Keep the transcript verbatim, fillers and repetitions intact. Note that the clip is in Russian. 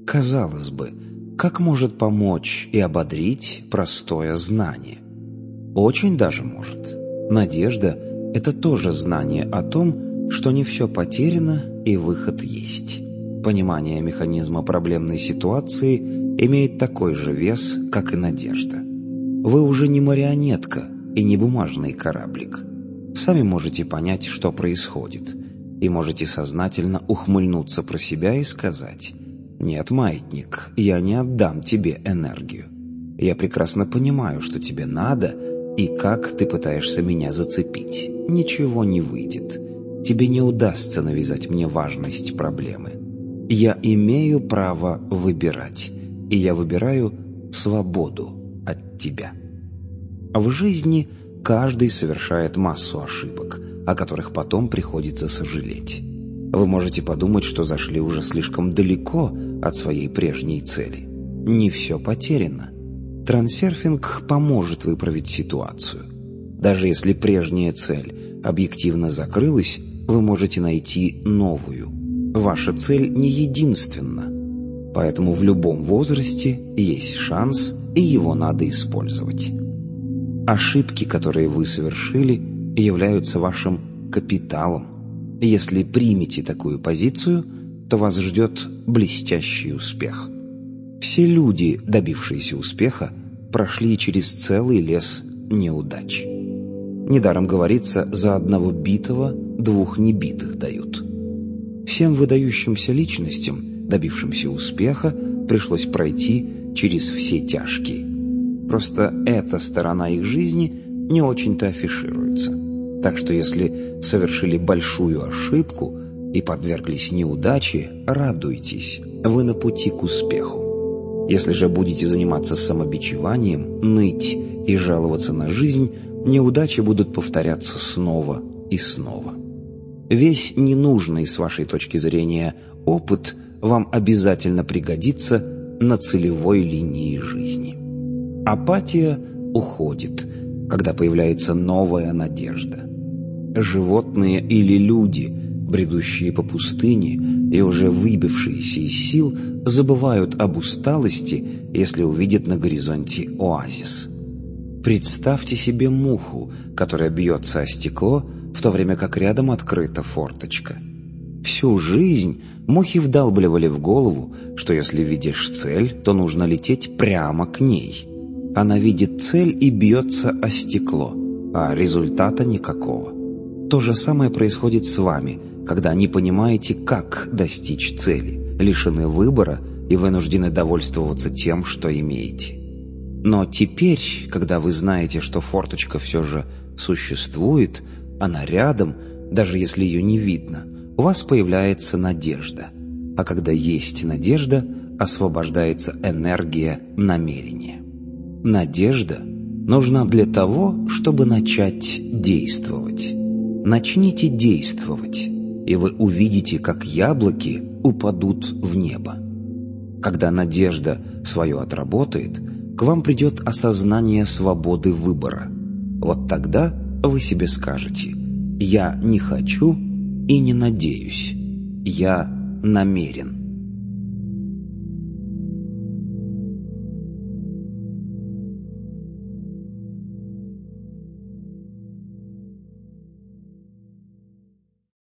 Казалось бы, как может помочь и ободрить простое знание? Очень даже может. Надежда – это тоже знание о том, что не все потеряно и выход есть. Понимание механизма проблемной ситуации имеет такой же вес, как и надежда. Вы уже не марионетка и не бумажный кораблик. Сами можете понять, что происходит, и можете сознательно ухмыльнуться про себя и сказать: «Нет, маятник, я не отдам тебе энергию. Я прекрасно понимаю, что тебе надо, и как ты пытаешься меня зацепить. Ничего не выйдет. Тебе не удастся навязать мне важность проблемы. Я имею право выбирать, и я выбираю свободу от тебя». В жизни каждый совершает массу ошибок, о которых потом приходится сожалеть. Вы можете подумать, что зашли уже слишком далеко от своей прежней цели. Не все потеряно. Трансерфинг поможет выправить ситуацию. Даже если прежняя цель объективно закрылась, вы можете найти новую. Ваша цель не единственна, поэтому в любом возрасте есть шанс, и его надо использовать. Ошибки, которые вы совершили, являются вашим капиталом. Если примете такую позицию, то вас ждет блестящий успех. Все люди, добившиеся успеха, прошли через целый лес неудач. Недаром говорится: за одного битого двух небитых дают. Всем выдающимся личностям, добившимся успеха, пришлось пройти через все тяжкие. Просто эта сторона их жизни не очень-то афишируется. Так что если совершили большую ошибку и подверглись неудаче, радуйтесь, вы на пути к успеху. Если же будете заниматься самобичеванием, ныть и жаловаться на жизнь, неудачи будут повторяться снова и снова. Весь ненужный с вашей точки зрения опыт вам обязательно пригодится на целевой линии жизни. Апатия уходит, когда появляется новая надежда. Животные или люди, бредущие по пустыне и уже выбившиеся из сил, забывают об усталости, если увидят на горизонте оазис. Представьте себе муху, которая бьется о стекло, в то время как рядом открыта форточка. Всю жизнь мухи вдалбливали в голову, что если видишь цель, то нужно лететь прямо к ней. Она видит цель и бьется о стекло, а результата никакого. То же самое происходит с вами, когда не понимаете, как достичь цели, лишены выбора и вынуждены довольствоваться тем, что имеете. Но теперь, когда вы знаете, что форточка все же существует, она рядом, даже если ее не видно, у вас появляется надежда. А когда есть надежда, освобождается энергия намерения. Надежда нужна для того, чтобы начать действовать. Начните действовать, и вы увидите, как яблоки упадут в небо. Когда надежда свое отработает, к вам придет осознание свободы выбора. Вот тогда вы себе скажете: «Я не хочу и не надеюсь. Я намерен».